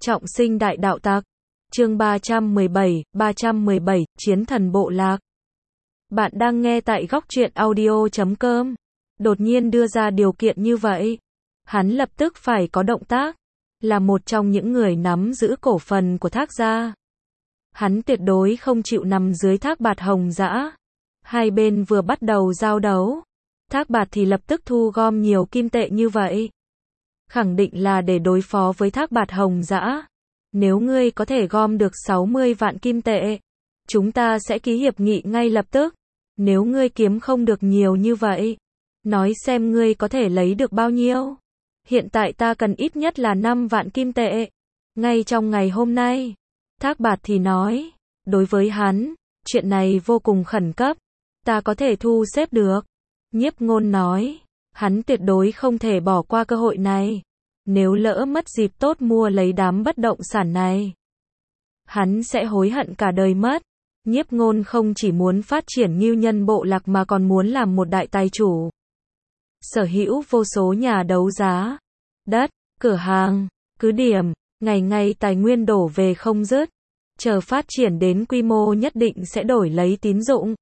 Trọng sinh đại đạo tặc. Chương 317, Chiến thần bộ lạc. Bạn đang nghe tại góc truyện audio.com. Đột nhiên đưa ra điều kiện như vậy, hắn lập tức phải có động tác. Là một trong những người nắm giữ cổ phần của Thác gia, hắn tuyệt đối không chịu nằm dưới Thác Bạt Hồng Dã. Hai bên vừa bắt đầu giao đấu, Thác Bạt thì lập tức thu gom nhiều kim tệ như vậy, khẳng định là để đối phó với Thác Bạt Hồng Dã. Nếu ngươi có thể gom được 60 vạn kim tệ, chúng ta sẽ ký hiệp nghị ngay lập tức. Nếu ngươi kiếm không được nhiều như vậy, nói xem ngươi có thể lấy được bao nhiêu. Hiện tại ta cần ít nhất là 5 vạn kim tệ, ngay trong ngày hôm nay. Thác Bạt thì nói, đối với hắn, chuyện này vô cùng khẩn cấp, ta có thể thu xếp được. Nhiếp Ngôn nói, hắn tuyệt đối không thể bỏ qua cơ hội này. Nếu lỡ mất dịp tốt mua lấy đám bất động sản này, hắn sẽ hối hận cả đời mất. Nhiếp Ngôn không chỉ muốn phát triển Ngưu Nhân bộ lạc mà còn muốn làm một đại tài chủ, sở hữu vô số nhà đấu giá, đất, cửa hàng, cứ điểm, ngày ngày tài nguyên đổ về không dứt. Chờ phát triển đến quy mô nhất định sẽ đổi lấy tín dụng.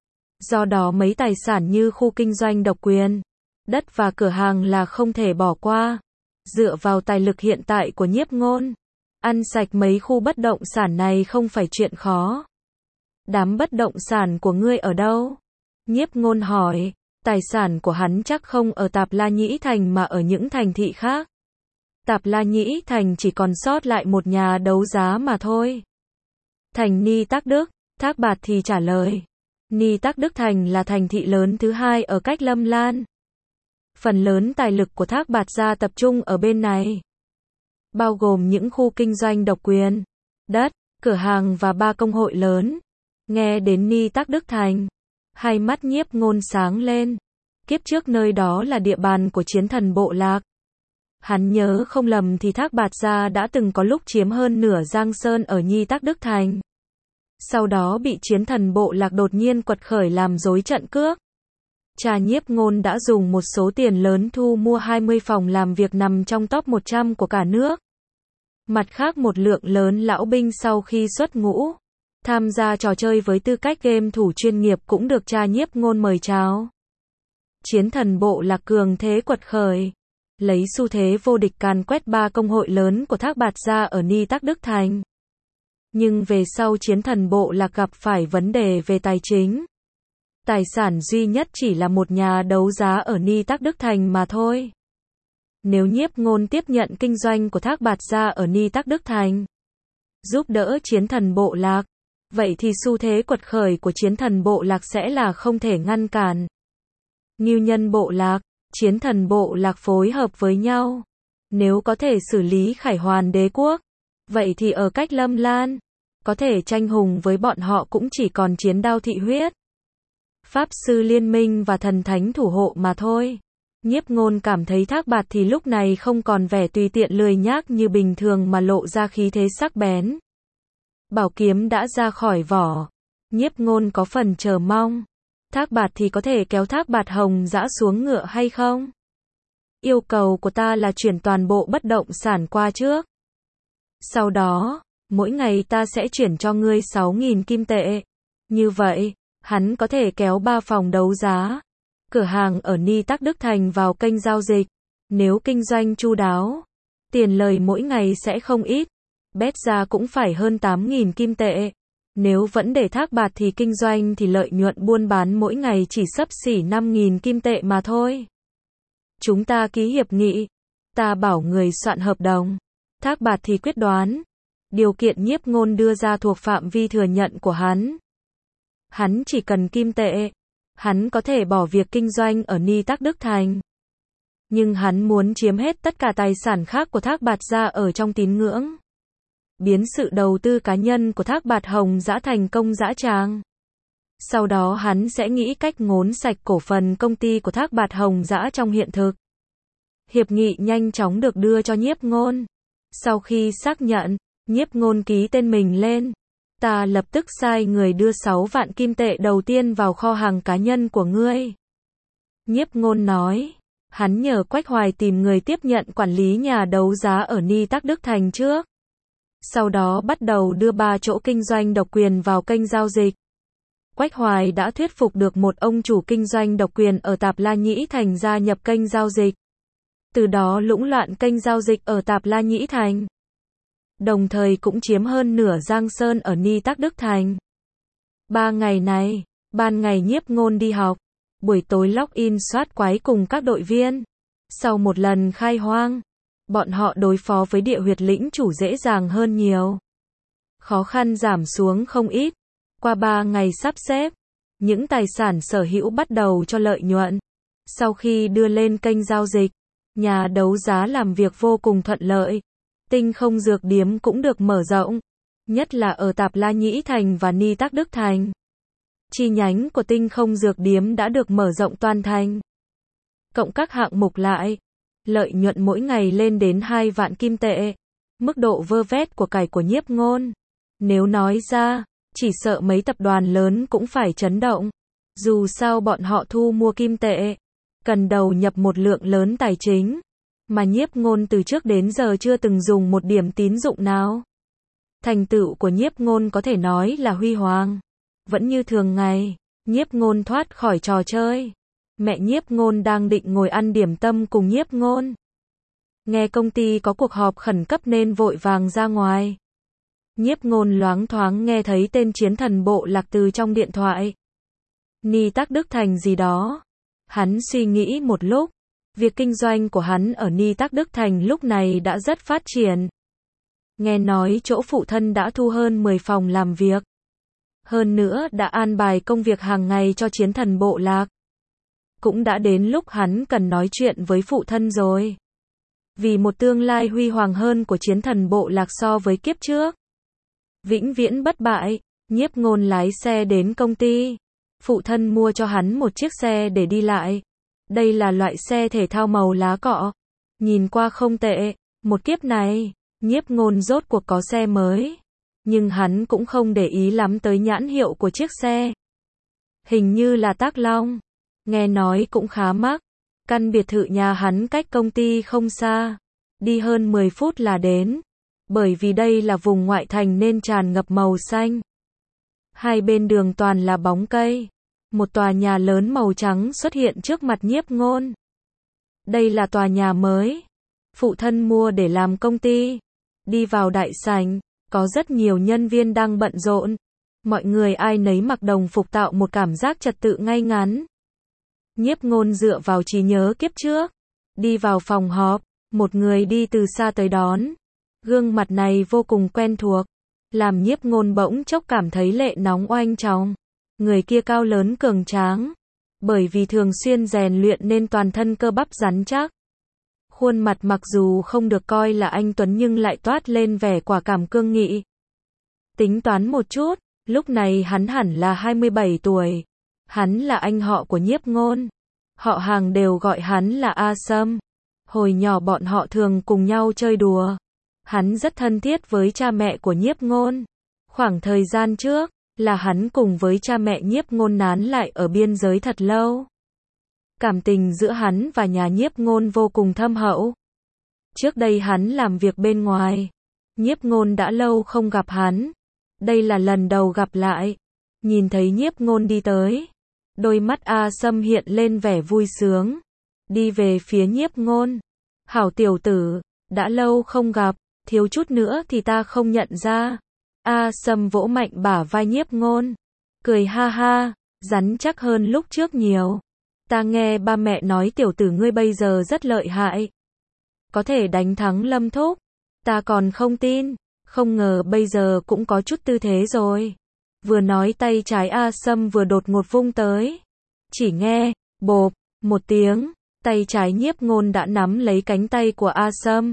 Do đó mấy tài sản như khu kinh doanh độc quyền, đất và cửa hàng là không thể bỏ qua. Dựa vào tài lực hiện tại của Nhiếp Ngôn, ăn sạch mấy khu bất động sản này không phải chuyện khó. Đám bất động sản của ngươi ở đâu? Nhiếp Ngôn hỏi. Tài sản của hắn chắc không ở Tạp La Nhĩ Thành mà ở những thành thị khác. Tạp La Nhĩ Thành chỉ còn sót lại một nhà đấu giá mà thôi. Thành Ni Tắc Đức. Thác Bạt thì trả lời. Ni Tắc Đức Thành là thành thị lớn thứ hai ở cách Lâm Lan. Phần lớn tài lực của Thác Bạt gia tập trung ở bên này, bao gồm những khu kinh doanh độc quyền, đất, cửa hàng và 3 công hội lớn. Nghe đến Ni Tắc Đức Thành, hai mắt Nhiếp Ngôn sáng lên. Kiếp trước nơi đó là địa bàn của Chiến thần bộ lạc. Hắn nhớ không lầm thì Thác Bạt gia đã từng có lúc chiếm hơn nửa Giang Sơn ở Ni Tắc Đức Thành. Sau đó bị Chiến thần bộ lạc đột nhiên quật khởi làm rối trận cước. Cha Nhiếp Ngôn đã dùng một số tiền lớn thu mua 20 phòng làm việc nằm trong top 100 của cả nước. Mặt khác một lượng lớn lão binh sau khi xuất ngũ, tham gia trò chơi với tư cách game thủ chuyên nghiệp cũng được cha Nhiếp Ngôn mời chào. Chiến thần bộ lạc cường thế quật khởi, lấy xu thế vô địch càn quét 3 công hội lớn của Thác Bạt gia ở Ni Tắc Đức Thành. Nhưng về sau Chiến thần bộ lạc gặp phải vấn đề về tài chính. Tài sản duy nhất chỉ là một nhà đấu giá ở Ni Tắc Đức Thành mà thôi. Nếu Nhiếp Ngôn tiếp nhận kinh doanh của Thác Bạt gia ở Ni Tắc Đức Thành, giúp đỡ Chiến thần bộ lạc, vậy thì xu thế quật khởi của Chiến thần bộ lạc sẽ là không thể ngăn cản. Ngưu Nhân bộ lạc, Chiến thần bộ lạc phối hợp với nhau, nếu có thể xử lý Khải Hoàn đế quốc, vậy thì ở cách Lâm Lan, có thể tranh hùng với bọn họ cũng chỉ còn Chiến Đao thị huyết, Pháp sư liên minh và thần thánh thủ hộ mà thôi. Nhiếp Ngôn cảm thấy Thác Bạt thì lúc này không còn vẻ tùy tiện lười nhác như bình thường mà lộ ra khí thế sắc bén. Bảo kiếm đã ra khỏi vỏ. Nhiếp Ngôn có phần chờ mong. Thác Bạt thì có thể kéo Thác Bạt Hồng Dã xuống ngựa hay không? Yêu cầu của ta là chuyển toàn bộ bất động sản qua trước. Sau đó, mỗi ngày ta sẽ chuyển cho ngươi 6.000 kim tệ. Như vậy, hắn có thể kéo 3 phòng đấu giá, cửa hàng ở Ni Tắc Đức Thành vào kênh giao dịch. Nếu kinh doanh chu đáo, tiền lời mỗi ngày sẽ không ít. Bét ra cũng phải hơn 8.000 kim tệ. Nếu vẫn để Thác Bạt thì kinh doanh thì lợi nhuận buôn bán mỗi ngày chỉ xấp xỉ 5.000 kim tệ mà thôi. Chúng ta ký hiệp nghị. Ta bảo người soạn hợp đồng. Thác Bạt thì quyết đoán. Điều kiện Nhiếp Ngôn đưa ra thuộc phạm vi thừa nhận của hắn. Hắn chỉ cần kim tệ. Hắn có thể bỏ việc kinh doanh ở Ni Tắc Đức Thành. Nhưng hắn muốn chiếm hết tất cả tài sản khác của Thác Bạt gia ở trong tín ngưỡng. Biến sự đầu tư cá nhân của Thác Bạt Hồng Dã thành công dã tràng. Sau đó hắn sẽ nghĩ cách ngốn sạch cổ phần công ty của Thác Bạt Hồng Dã trong hiện thực. Hiệp nghị nhanh chóng được đưa cho Nhiếp Ngôn. Sau khi xác nhận, Nhiếp Ngôn ký tên mình lên. Ta lập tức sai người đưa 6 vạn kim tệ đầu tiên vào kho hàng cá nhân của ngươi. Nhiếp Ngôn nói. Hắn nhờ Quách Hoài tìm người tiếp nhận quản lý nhà đấu giá ở Ni Tắc Đức Thành trước. Sau đó bắt đầu đưa 3 chỗ kinh doanh độc quyền vào kênh giao dịch. Quách Hoài đã thuyết phục được một ông chủ kinh doanh độc quyền ở Tạp La Nhĩ Thành gia nhập kênh giao dịch. Từ đó lũng loạn kênh giao dịch ở Tạp La Nhĩ Thành. Đồng thời cũng chiếm hơn nửa Giang Sơn ở Ni Tắc Đức Thành. 3 ngày này, ban ngày Nhiếp Ngôn đi học, buổi tối login soát quái cùng các đội viên. Sau một lần khai hoang, bọn họ đối phó với địa huyệt lĩnh chủ dễ dàng hơn nhiều. Khó khăn giảm xuống không ít. Qua 3 ngày sắp xếp, những tài sản sở hữu bắt đầu cho lợi nhuận. Sau khi đưa lên kênh giao dịch, nhà đấu giá làm việc vô cùng thuận lợi. Tinh Không Dược Điếm cũng được mở rộng, nhất là ở Tạp La Nhĩ Thành và Ni Tắc Đức Thành. Chi nhánh của Tinh Không Dược Điếm đã được mở rộng toàn thành. Cộng các hạng mục lại, lợi nhuận mỗi ngày lên đến 2 vạn kim tệ. Mức độ vơ vét của cải của Nhiếp Ngôn, nếu nói ra, chỉ sợ mấy tập đoàn lớn cũng phải chấn động. Dù sao bọn họ thu mua kim tệ, cần đầu nhập một lượng lớn tài chính, mà Nhiếp Ngôn từ trước đến giờ chưa từng dùng một điểm tín dụng nào. Thành tựu của Nhiếp Ngôn có thể nói là huy hoàng. Vẫn như thường ngày, Nhiếp Ngôn thoát khỏi trò chơi. Mẹ Nhiếp Ngôn đang định ngồi ăn điểm tâm cùng Nhiếp Ngôn. Nghe công ty có cuộc họp khẩn cấp nên vội vàng ra ngoài. Nhiếp Ngôn loáng thoáng nghe thấy tên Chiến Thần Bộ Lạc từ trong điện thoại. Ni Tắc Đức Thành gì đó. Hắn suy nghĩ một lúc. Việc kinh doanh của hắn ở Ni Tắc Đức Thành lúc này đã rất phát triển. Nghe nói chỗ phụ thân đã thu hơn 10 phòng làm việc. Hơn nữa đã an bài công việc hàng ngày cho Chiến Thần Bộ Lạc. Cũng đã đến lúc hắn cần nói chuyện với phụ thân rồi. Vì một tương lai huy hoàng hơn của Chiến Thần Bộ Lạc so với kiếp trước. Vĩnh viễn bất bại, Nhiếp Ngôn lái xe đến công ty. Phụ thân mua cho hắn một chiếc xe để đi lại. Đây là loại xe thể thao màu lá cọ. Nhìn qua không tệ, một kiếp này, Nhiếp Ngôn rốt cuộc có xe mới. Nhưng hắn cũng không để ý lắm tới nhãn hiệu của chiếc xe. Hình như là Tác Long. Nghe nói cũng khá mắc. Căn biệt thự nhà hắn cách công ty không xa. Đi hơn 10 phút là đến. Bởi vì đây là vùng ngoại thành nên tràn ngập màu xanh. Hai bên đường toàn là bóng cây. Một tòa nhà lớn màu trắng xuất hiện trước mặt Nhiếp Ngôn. Đây là tòa nhà mới. Phụ thân mua để làm công ty. Đi vào đại sảnh, có rất nhiều nhân viên đang bận rộn. Mọi người ai nấy mặc đồng phục tạo một cảm giác trật tự ngay ngắn. Nhiếp Ngôn dựa vào trí nhớ kiếp trước. Đi vào phòng họp, một người đi từ xa tới đón. Gương mặt này vô cùng quen thuộc. Làm Nhiếp Ngôn bỗng chốc cảm thấy lệ nóng oanh tròng. Người kia cao lớn cường tráng. Bởi vì thường xuyên rèn luyện nên toàn thân cơ bắp rắn chắc. Khuôn mặt mặc dù không được coi là anh tuấn nhưng lại toát lên vẻ quả cảm cương nghị. Tính toán một chút, lúc này hắn hẳn là 27 tuổi. Hắn là anh họ của Nhiếp Ngôn. Họ hàng đều gọi hắn là A Sâm. Hồi nhỏ bọn họ thường cùng nhau chơi đùa. Hắn rất thân thiết với cha mẹ của Nhiếp Ngôn. Khoảng thời gian trước, là hắn cùng với cha mẹ Nhiếp Ngôn nán lại ở biên giới thật lâu. Cảm tình giữa hắn và nhà Nhiếp Ngôn vô cùng thâm hậu. Trước đây hắn làm việc bên ngoài. Nhiếp Ngôn đã lâu không gặp hắn. Đây là lần đầu gặp lại. Nhìn thấy Nhiếp Ngôn đi tới. Đôi mắt A Sâm hiện lên vẻ vui sướng. Đi về phía Nhiếp Ngôn. Hảo tiểu tử, đã lâu không gặp, thiếu chút nữa thì ta không nhận ra. A Sâm vỗ mạnh bả vai Nhiếp Ngôn. Cười ha ha, rắn chắc hơn lúc trước nhiều. Ta nghe ba mẹ nói tiểu tử ngươi bây giờ rất lợi hại. Có thể đánh thắng Lâm Thúc. Ta còn không tin, không ngờ bây giờ cũng có chút tư thế rồi. Vừa nói tay trái A Sâm vừa đột ngột vung tới. Chỉ nghe, bộp, một tiếng, tay trái Nhiếp Ngôn đã nắm lấy cánh tay của A Sâm.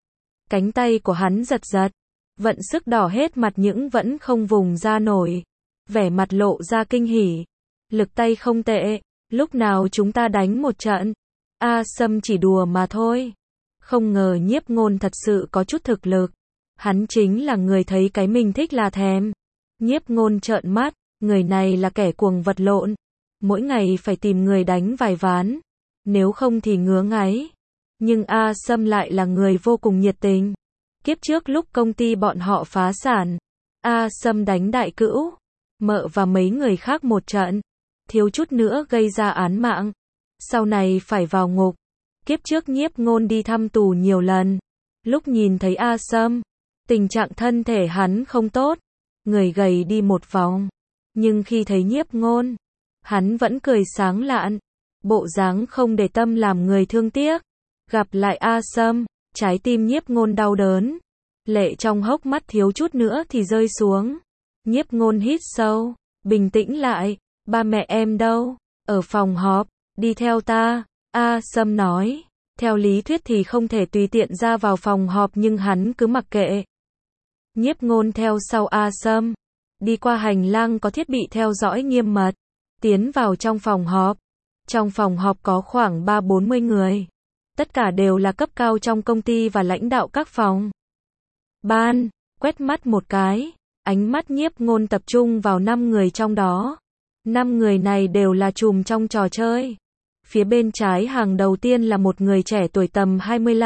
Cánh tay của hắn giật giật, vận sức đỏ hết mặt nhưng vẫn không vùng ra nổi. Vẻ mặt lộ ra kinh hỉ. Lực tay không tệ, lúc nào chúng ta đánh một trận. A Sâm chỉ đùa mà thôi. Không ngờ Nhiếp Ngôn thật sự có chút thực lực. Hắn chính là người thấy cái mình thích là thèm. Nhiếp Ngôn trợn mắt, người này là kẻ cuồng vật lộn. Mỗi ngày phải tìm người đánh vài ván. Nếu không thì ngứa ngáy. Nhưng A Sâm lại là người vô cùng nhiệt tình. Kiếp trước lúc công ty bọn họ phá sản, A Sâm đánh Đại Cữu, Mợ và mấy người khác một trận, thiếu chút nữa gây ra án mạng. Sau này phải vào ngục. Kiếp trước Nhiếp Ngôn đi thăm tù nhiều lần. Lúc nhìn thấy A Sâm, tình trạng thân thể hắn không tốt, người gầy đi một vòng. Nhưng khi thấy Nhiếp Ngôn, hắn vẫn cười sáng lạn, bộ dáng không để tâm làm người thương tiếc. Gặp lại A Sâm, trái tim Nhiếp Ngôn đau đớn, lệ trong hốc mắt thiếu chút nữa thì rơi xuống. Nhiếp Ngôn hít sâu, bình tĩnh lại, ba mẹ em đâu? Ở phòng họp, đi theo ta. A Sâm nói, theo lý thuyết thì không thể tùy tiện ra vào phòng họp nhưng hắn cứ mặc kệ. Nhiếp Ngôn theo sau A Sâm, đi qua hành lang có thiết bị theo dõi nghiêm mật, tiến vào trong phòng họp. Trong phòng họp có khoảng 30-40 người. Tất cả đều là cấp cao trong công ty và lãnh đạo các phòng ban. Quét mắt một cái, ánh mắt Nhiếp Ngôn tập trung vào 5 người trong đó. 5 người này đều là trùm trong trò chơi. Phía bên trái hàng đầu tiên là một người trẻ tuổi tầm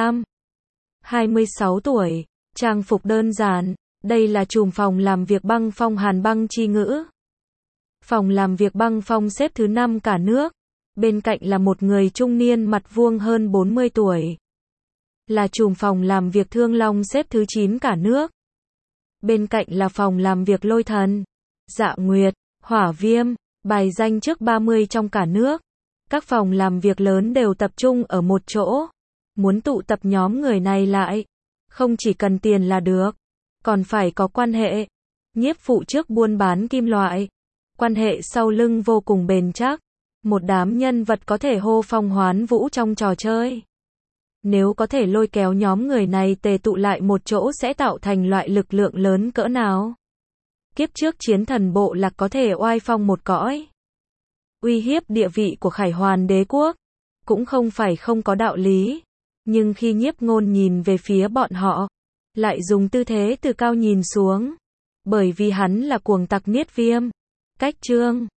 25-26 tuổi, trang phục đơn giản. Đây là trùm phòng làm việc Băng Phong Hàn Băng Chi Ngữ. Phòng làm việc Băng Phong xếp thứ 5 cả nước. Bên cạnh là một người trung niên mặt vuông hơn 40 tuổi. Là trùm phòng làm việc Thương Long xếp thứ 9 cả nước. Bên cạnh là phòng làm việc Lôi Thần, Dạ Nguyệt, Hỏa Viêm, bài danh trước 30 trong cả nước. Các phòng làm việc lớn đều tập trung ở một chỗ. Muốn tụ tập nhóm người này lại, không chỉ cần tiền là được, còn phải có quan hệ. Nhiếp phụ trước buôn bán kim loại, quan hệ sau lưng vô cùng bền chắc. Một đám nhân vật có thể hô phong hoán vũ trong trò chơi. Nếu có thể lôi kéo nhóm người này tề tụ lại một chỗ sẽ tạo thành loại lực lượng lớn cỡ nào. Kiếp trước Chiến Thần Bộ Lạc có thể oai phong một cõi, uy hiếp địa vị của Khải Hoàn đế quốc, cũng không phải không có đạo lý. Nhưng khi Nhiếp Ngôn nhìn về phía bọn họ, lại dùng tư thế từ cao nhìn xuống. Bởi vì hắn là cuồng tặc Niết Viêm. Cách chương